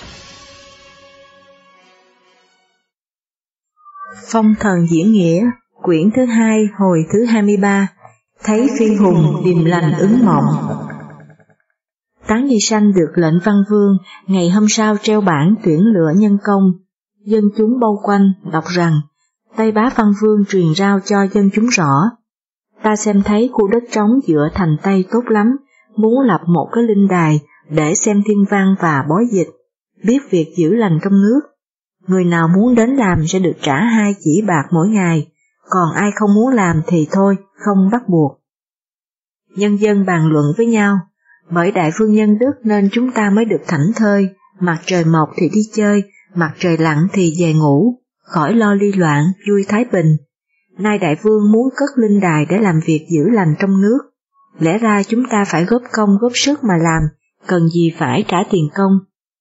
Phong thần diễn nghĩa, quyển thứ 2, hồi thứ 23, thấy phi hùng điềm lành ứng mộng. Tán Nghi Sanh được lệnh Văn Vương, ngày hôm sau treo bảng tuyển lựa nhân công. Dân chúng bao quanh đọc rằng, Tây Bá Văn Vương truyền rao cho dân chúng rõ. Ta xem thấy khu đất trống giữa thành Tây tốt lắm, muốn lập một cái linh đài để xem thiên văn và bói dịch, biết việc giữ lành trong nước. Người nào muốn đến làm sẽ được trả 2 chỉ bạc mỗi ngày, còn ai không muốn làm thì thôi, không bắt buộc. Nhân dân bàn luận với nhau, bởi đại vương nhân đức nên chúng ta mới được thảnh thơi, mặt trời mọc thì đi chơi, mặt trời lặn thì về ngủ, khỏi lo ly loạn, vui thái bình. Nay đại vương muốn cất linh đài để làm việc giữ lành trong nước, lẽ ra chúng ta phải góp công góp sức mà làm, cần gì phải trả tiền công.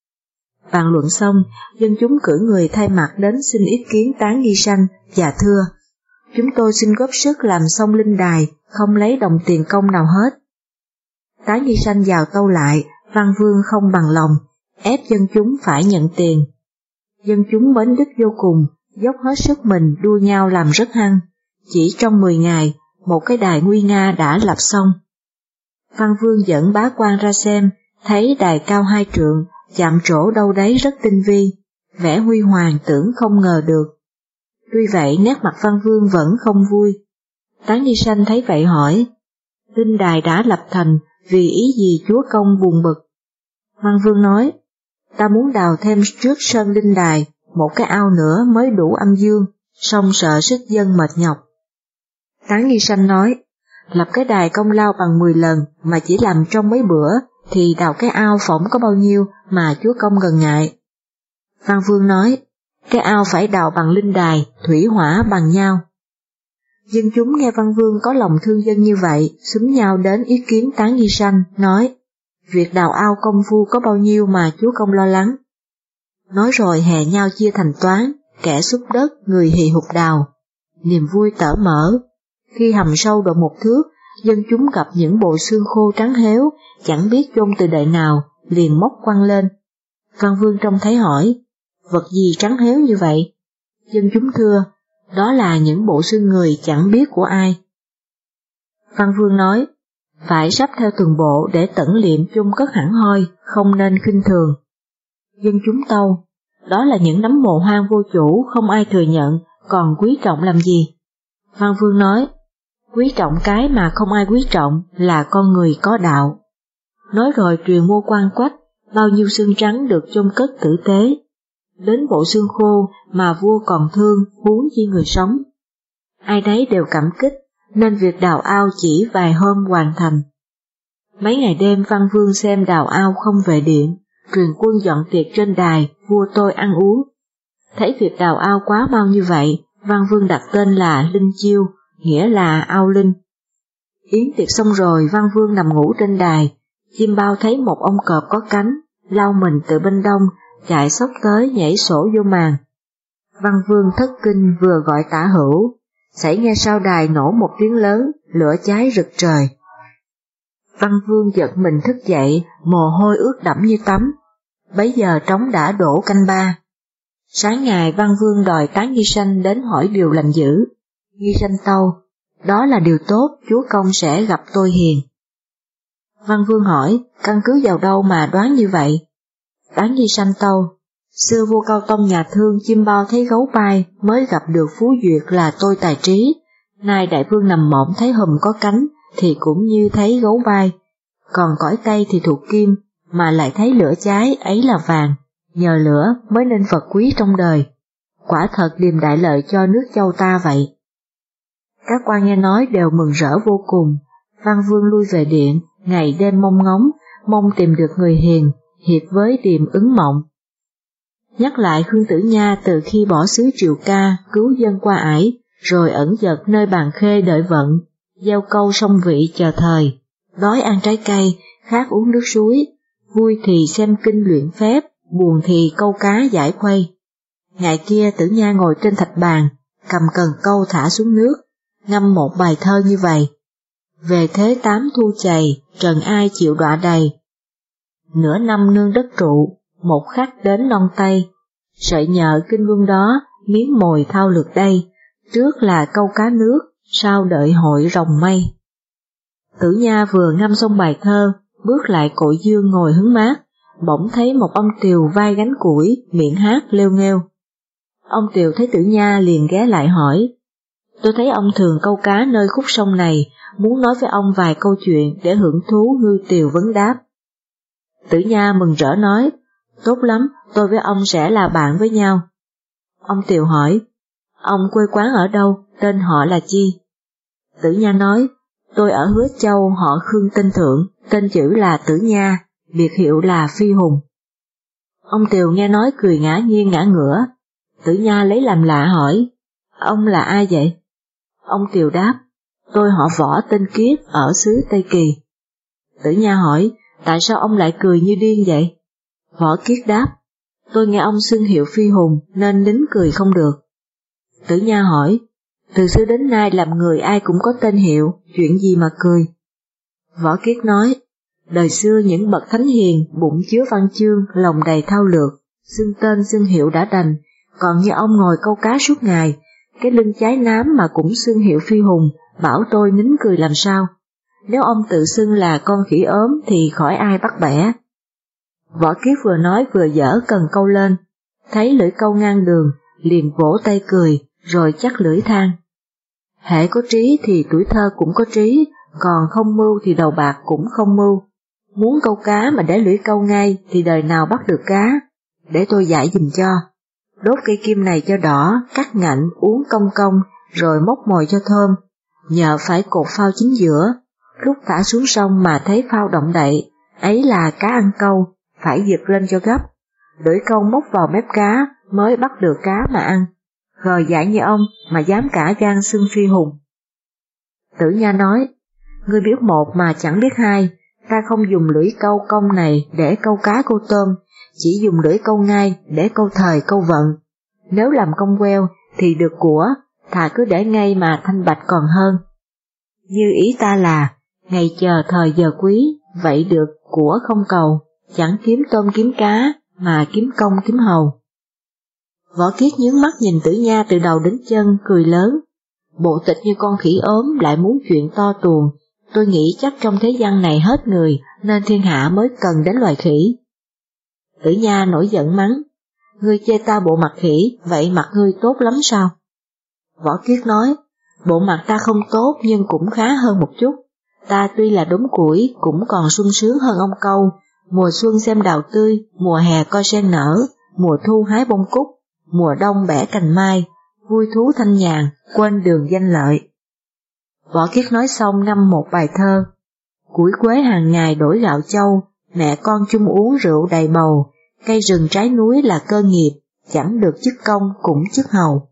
Bàn luận xong, dân chúng cử người thay mặt đến xin ý kiến Tán Nghi Sanh và thưa, chúng tôi xin góp sức làm xong linh đài, không lấy đồng tiền công nào hết. Tán Nghi Sanh vào tâu lại, Văn Vương không bằng lòng, ép dân chúng phải nhận tiền. Dân chúng mến đức vô cùng, dốc hết sức mình đua nhau làm rất hăng. Chỉ trong 10 ngày, một cái đài nguy nga đã lập xong. Văn Vương dẫn bá quan ra xem, thấy đài cao 2 trượng, chạm trổ đâu đấy rất tinh vi, vẻ huy hoàng tưởng không ngờ được. Tuy vậy nét mặt Văn Vương vẫn không vui. Tán Nghi Sanh thấy vậy hỏi, linh đài đã lập thành, vì ý gì chúa công buồn bực? Văn Vương nói, ta muốn đào thêm trước sân linh đài, một cái ao nữa mới đủ âm dương, song sợ sức dân mệt nhọc. Tán Nghi Sanh nói, lập cái đài công lao bằng 10 lần mà chỉ làm trong mấy bữa, thì đào cái ao phỏng có bao nhiêu mà chúa công ngần ngại. Văn Vương nói, cái ao phải đào bằng linh đài, thủy hỏa bằng nhau. Dân chúng nghe Văn Vương có lòng thương dân như vậy, xúm nhau đến ý kiến Tán Nghi Sanh, nói, việc đào ao công phu có bao nhiêu mà chúa công lo lắng. Nói rồi hè nhau chia thành toán, kẻ xúc đất, người hì hục đào. Niềm vui tở mở. Khi hầm sâu độ 1 thước, dân chúng gặp những bộ xương khô trắng héo, chẳng biết chôn từ đời nào, liền móc quăng lên. Văn Vương trông thấy hỏi, vật gì trắng héo như vậy? Dân chúng thưa, đó là những bộ xương người chẳng biết của ai. Văn Vương nói, phải sắp theo từng bộ để tẩn liệm chung cất hẳn hoi, không nên khinh thường. Dân chúng tâu, đó là những nấm mồ hoang vô chủ, không ai thừa nhận, còn quý trọng làm gì? Văn Vương nói, quý trọng cái mà không ai quý trọng là con người có đạo. Nói rồi truyền mô quan quách, bao nhiêu xương trắng được chôn cất tử tế. Đến bộ xương khô mà vua còn thương, huống chi người sống. Ai đấy đều cảm kích, nên việc đào ao chỉ vài hôm hoàn thành. Mấy ngày đêm Văn Vương xem đào ao không về điện, truyền quân dọn tiệc trên đài, vua tôi ăn uống. Thấy việc đào ao quá mau như vậy, Văn Vương đặt tên là Linh Chiêu, nghĩa là ao linh. Yến tiệc xong rồi, Văn Vương nằm ngủ trên đài, chim bao thấy một ông cọp có cánh, lau mình từ bên đông, chạy xốc tới nhảy sổ vô màn. Văn Vương thất kinh vừa gọi Tả Hữu, xảy nghe sau đài nổ một tiếng lớn, lửa cháy rực trời. Văn Vương giật mình thức dậy, mồ hôi ướt đẫm như tắm. Bấy giờ trống đã đổ canh 3. Sáng ngày Văn Vương đòi Tán Nghi Sanh đến hỏi điều lành dữ. Nghi Sanh tâu, đó là điều tốt, chúa công sẽ gặp tôi hiền. Văn Vương hỏi, căn cứ vào đâu mà đoán như vậy? Tán Nghi Sanh tâu, xưa vua Cao Tông nhà thương chim bao thấy gấu bay mới gặp được Phú Duyệt là tôi tài trí. Nay đại vương nằm mộng thấy hùm có cánh thì cũng như thấy gấu bay, còn cõi Tây thì thuộc kim, mà lại thấy lửa cháy ấy là vàng, nhờ lửa mới nên vật quý trong đời. Quả thật điềm đại lợi cho nước châu ta vậy. Các quan nghe nói đều mừng rỡ vô cùng. Văn Vương lui về điện, ngày đêm mong ngóng, mong tìm được người hiền, hiệp với điềm ứng mộng. Nhắc lại Khương Tử Nha từ khi bỏ xứ Triệu Ca cứu dân qua ải, rồi ẩn dật nơi Bàn Khê đợi vận, gieo câu sông vị chờ thời, đói ăn trái cây, khát uống nước suối, vui thì xem kinh luyện phép, buồn thì câu cá giải khuây. Ngày kia Tử Nha ngồi trên thạch bàn, cầm cần câu thả xuống nước, ngâm một bài thơ như vậy. Về thế 8 thu chày, trần ai chịu đọa đầy. Nửa năm nương đất trụ, một khắc đến non tay. Sợi nhợ kinh vương đó, miếng mồi thao lượt đây, trước là câu cá nước, sau đợi hội rồng mây. Tử Nha vừa ngâm xong bài thơ, bước lại cội dương ngồi hứng mát, bỗng thấy một ông tiều vai gánh củi, miệng hát lêu nghêu. Ông tiều thấy Tử Nha liền ghé lại hỏi, tôi thấy ông thường câu cá nơi khúc sông này, muốn nói với ông vài câu chuyện để hưởng thú ngư tiều vấn đáp. Tử Nha mừng rỡ nói, tốt lắm, tôi với ông sẽ là bạn với nhau. Ông tiều hỏi, ông quê quán ở đâu, tên họ là chi? Tử Nha nói, tôi ở Hứa Châu, họ Khương tên Thượng, tên chữ là Tử Nha, biệt hiệu là Phi Hùng. Ông tiều nghe nói cười ngã nghiêng ngã ngửa. Tử Nha lấy làm lạ hỏi, ông là ai vậy? Ông tiều đáp, tôi họ Võ tên Kiết ở xứ Tây Kỳ. Tử Nha hỏi, tại sao ông lại cười như điên vậy? Võ Kiết đáp, tôi nghe ông xưng hiệu Phi Hùng nên nín cười không được. Tử Nha hỏi, từ xưa đến nay làm người ai cũng có tên hiệu, chuyện gì mà cười? Võ Kiết nói, đời xưa những bậc thánh hiền, bụng chứa văn chương, lòng đầy thao lược, xưng tên xưng hiệu đã đành, còn như ông ngồi câu cá suốt ngày, cái lưng cháy nám mà cũng xưng hiệu Phi Hùng, bảo tôi nín cười làm sao? Nếu ông tự xưng là con khỉ ốm thì khỏi ai bắt bẻ. Võ Kiết vừa nói vừa dở cần câu lên, thấy lưỡi câu ngang đường, liền vỗ tay cười, rồi chắc lưỡi than. Hễ có trí thì tuổi thơ cũng có trí, còn không mưu thì đầu bạc cũng không mưu. Muốn câu cá mà để lưỡi câu ngay thì đời nào bắt được cá, để tôi dạy dùm cho. Đốt cây kim này cho đỏ, cắt ngạnh, uống công công, rồi móc mồi cho thơm. Nhờ phải cột phao chính giữa, lúc thả xuống sông mà thấy phao động đậy, ấy là cá ăn câu, phải giật lên cho gấp. Lưỡi câu móc vào mép cá mới bắt được cá mà ăn. Rồi dạy như ông mà dám cả gan xưng Phi Hùng. Tử Nha nói, ngươi biết một mà chẳng biết hai, ta không dùng lưỡi câu công này để câu cá câu tôm, chỉ dùng lưỡi câu ngay để câu thời câu vận. Nếu làm công queo thì được của, thà cứ để ngay mà thanh bạch còn hơn. Như ý ta là, ngày chờ thời giờ quý, vậy được của không cầu, chẳng kiếm tôm kiếm cá, mà kiếm công kiếm hầu. Võ Kiết nhướng mắt nhìn Tử Nha từ đầu đến chân, cười lớn. Bộ tịch như con khỉ ốm lại muốn chuyện to tuồng, tôi nghĩ chắc trong thế gian này hết người, nên thiên hạ mới cần đến loài khỉ. Tử Nha nổi giận mắng, ngươi chê ta bộ mặt khỉ, vậy mặt ngươi tốt lắm sao? Võ Kiết nói, bộ mặt ta không tốt nhưng cũng khá hơn một chút. Ta tuy là đống củi, cũng còn sung sướng hơn ông câu, mùa xuân xem đào tươi, mùa hè coi sen nở, mùa thu hái bông cúc, mùa đông bẻ cành mai, vui thú thanh nhàn, quên đường danh lợi. Võ Kiết nói xong ngâm một bài thơ. Củi quế hàng ngày đổi gạo châu, mẹ con chung uống rượu đầy bầu, cây rừng trái núi là cơ nghiệp, chẳng được chức công cũng chức hầu.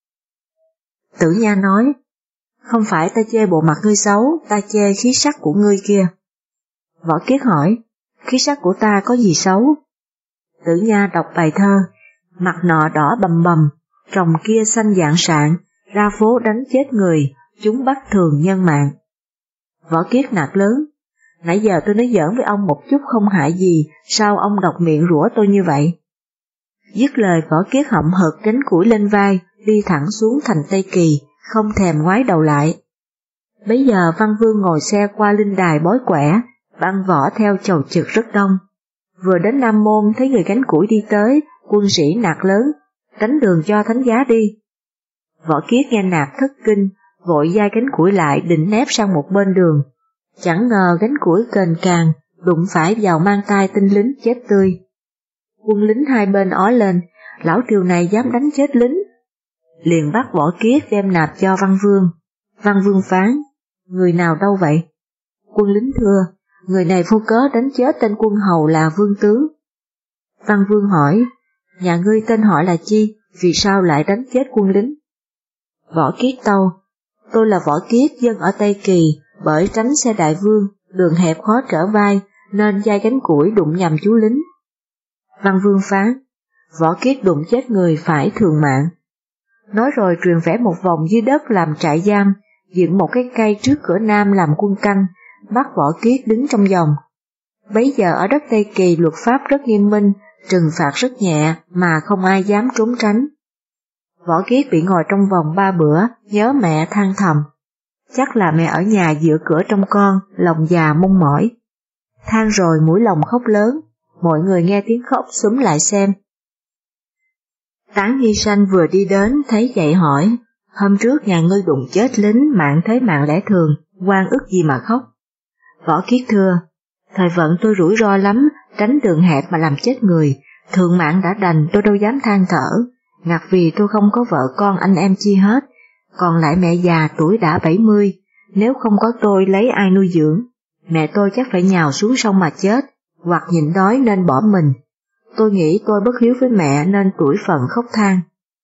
Tử Nha nói, không phải ta chê bộ mặt ngươi xấu, ta chê khí sắc của ngươi kia. Võ Kiết hỏi, khí sắc của ta có gì xấu? Tử Nha đọc bài thơ, mặt nọ đỏ bầm bầm, tròng kia xanh dạng sạn, ra phố đánh chết người, chúng bắt thường nhân mạng. Võ Kiết nạt lớn, nãy giờ tôi nói giỡn với ông một chút không hại gì, sao ông độc miệng rủa tôi như vậy? Dứt lời Võ Kiết hậm hực gánh củi lên vai, đi thẳng xuống thành Tây Kỳ, không thèm ngoái đầu lại. Bấy giờ Văn Vương ngồi xe qua linh đài bói quẻ, băng võ theo chầu trực rất đông. Vừa đến Nam Môn thấy người gánh củi đi tới, quân sĩ nạt lớn, tránh đường cho thánh giá đi. Võ Kiết nghe nạt thất kinh, vội giai gánh củi lại định nép sang một bên đường. Chẳng ngờ gánh củi kềnh càng, đụng phải vào mang tay tinh lính chết tươi. Quân lính hai bên ói lên, lão triều này dám đánh chết lính. Liền bắt Võ Kiết đem nạp cho Văn Vương. Văn Vương phán, người nào đâu vậy? Quân lính thưa, người này vô cớ đánh chết tên quân hầu là Vương tướng. Văn Vương hỏi, nhà ngươi tên họ là chi, vì sao lại đánh chết quân lính? Võ Kiết tâu, tôi là Võ Kiết, dân ở Tây Kỳ, bởi tránh xe đại vương, đường hẹp khó trở vai, nên giai gánh củi đụng nhầm chú lính. Văn Vương phán, Võ Kiết đụng chết người phải thường mạng. Nói rồi truyền vẽ một vòng dưới đất làm trại giam, dựng một cái cây trước cửa nam làm quân canh, bắt Võ Kiết đứng trong vòng. Bấy giờ ở đất Tây Kỳ luật pháp rất nghiêm minh, trừng phạt rất nhẹ mà không ai dám trốn tránh. Võ Kiết bị ngồi trong vòng 3 bữa, nhớ mẹ than thầm. Chắc là mẹ ở nhà dựa cửa trông con, lòng già mong mỏi. Than rồi mũi lòng khóc lớn, mọi người nghe tiếng khóc xúm lại xem. Tán Nhi Sanh vừa đi đến thấy vậy hỏi, hôm trước nhà ngươi đụng chết lính mạng thế mạng lẽ thường, oan ức gì mà khóc? Võ Kiết thưa, thời vận tôi rủi ro lắm, tránh đường hẹp mà làm chết người, thượng mạng đã đành tôi đâu dám than thở, ngặt vì tôi không có vợ con anh em chi hết, còn lại mẹ già tuổi đã 70, nếu không có tôi lấy ai nuôi dưỡng, mẹ tôi chắc phải nhào xuống sông mà chết, hoặc nhịn đói nên bỏ mình. Tôi nghĩ tôi bất hiếu với mẹ nên tuổi phận khóc than.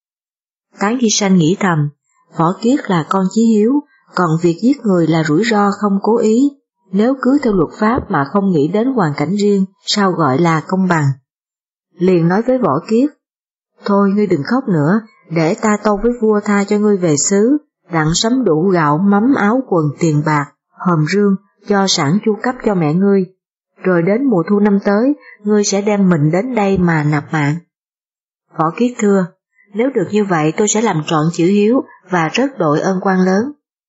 Tán Nhi Sanh nghĩ thầm, Võ Kiết là con chí hiếu, còn việc giết người là rủi ro không cố ý, nếu cứ theo luật pháp mà không nghĩ đến hoàn cảnh riêng, sao gọi là công bằng. Liền nói với Võ Kiết, thôi ngươi đừng khóc nữa, để ta tâu với vua tha cho ngươi về xứ, đặng sắm đủ gạo, mắm, áo, quần, tiền bạc, hòm rương, cho sẵn chu cấp cho mẹ ngươi. Rồi đến mùa thu năm tới, ngươi sẽ đem mình đến đây mà nạp mạng. Võ Kiết thưa, nếu được như vậy tôi sẽ làm trọn chữ hiếu và rất đội ơn quan lớn.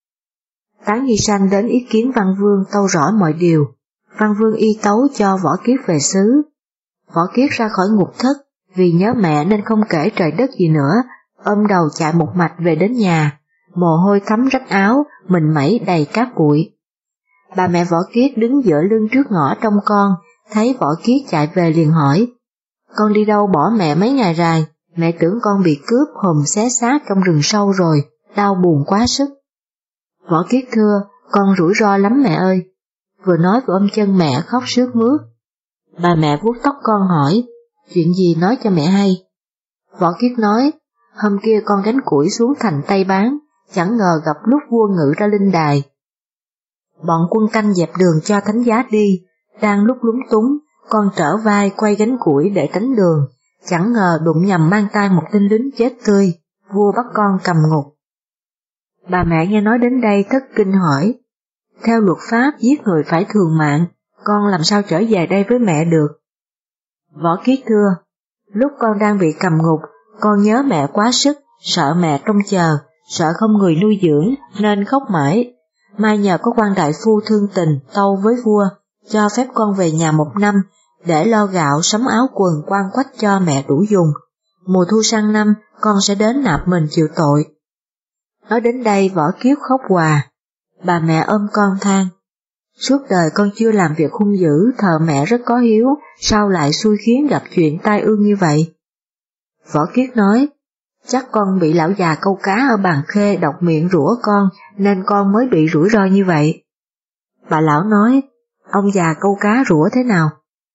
Tán Nhi Sanh đến ý kiến Văn Vương tâu rõ mọi điều. Văn Vương y tấu cho Võ Kiết về xứ. Võ Kiết ra khỏi ngục thất, vì nhớ mẹ nên không kể trời đất gì nữa, ôm đầu chạy một mạch về đến nhà, mồ hôi thấm rách áo, mình mẩy đầy cát bụi. Bà mẹ Võ Kiết đứng dựa lưng trước ngõ trông con, thấy Võ Kiết chạy về liền hỏi, con đi đâu bỏ mẹ mấy ngày dài, mẹ tưởng con bị cướp hùm xé xác trong rừng sâu rồi, đau buồn quá sức. Võ Kiết thưa, con rủi ro lắm mẹ ơi. Vừa nói vừa ôm chân mẹ khóc sướt mướt. Bà mẹ vuốt tóc con hỏi, chuyện gì nói cho mẹ hay. Võ Kiết nói, hôm kia con gánh củi xuống thành Tây bán, chẳng ngờ gặp lúc vua ngự ra linh đài. Bọn quân canh dẹp đường cho thánh giá đi, đang lúc lúng túng, con trở vai quay gánh củi để tránh đường, chẳng ngờ đụng nhầm mang tay một tên lính chết tươi, vua bắt con cầm ngục. Bà mẹ nghe nói đến đây thất kinh hỏi, theo luật pháp giết người phải thường mạng, con làm sao trở về đây với mẹ được? Võ Kiết thưa, lúc con đang bị cầm ngục, con nhớ mẹ quá sức, sợ mẹ trông chờ, sợ không người nuôi dưỡng nên khóc mãi. Mai nhờ có quan đại phu thương tình tâu với vua, cho phép con về nhà 1 năm, để lo gạo sắm áo quần quan quách cho mẹ đủ dùng. Mùa thu sang năm con sẽ đến nạp mình chịu tội. Nói đến đây Võ Kiết khóc hòa. Bà mẹ ôm con than, suốt đời con chưa làm việc hung dữ, thờ mẹ rất có hiếu, sao lại xui khiến gặp chuyện tai ương như vậy? Võ Kiết nói, chắc con bị lão già câu cá ở Bàn Khê độc miệng rủa con, nên con mới bị rủi ro như vậy. Bà lão nói, ông già câu cá rủa thế nào?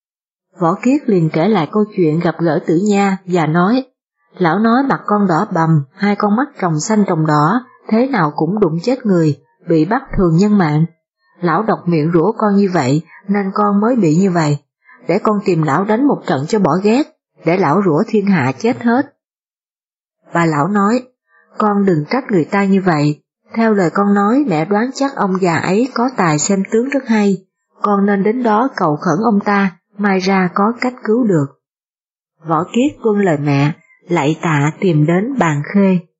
Võ Kiết liền kể lại câu chuyện gặp gỡ Tử Nha và nói, lão nói mặt con đỏ bầm, 2 con mắt trồng xanh trồng đỏ, thế nào cũng đụng chết người, bị bắt thường nhân mạng. Lão độc miệng rủa con như vậy nên con mới bị như vậy, để con tìm lão đánh một trận cho bỏ ghét, để lão rủa thiên hạ chết hết. Bà lão nói, con đừng trách người ta như vậy, theo lời con nói mẹ đoán chắc ông già ấy có tài xem tướng rất hay, con nên đến đó cầu khẩn ông ta, mai ra có cách cứu được. Võ Kiết tuân lời mẹ, lạy tạ tìm đến Bàn Khê.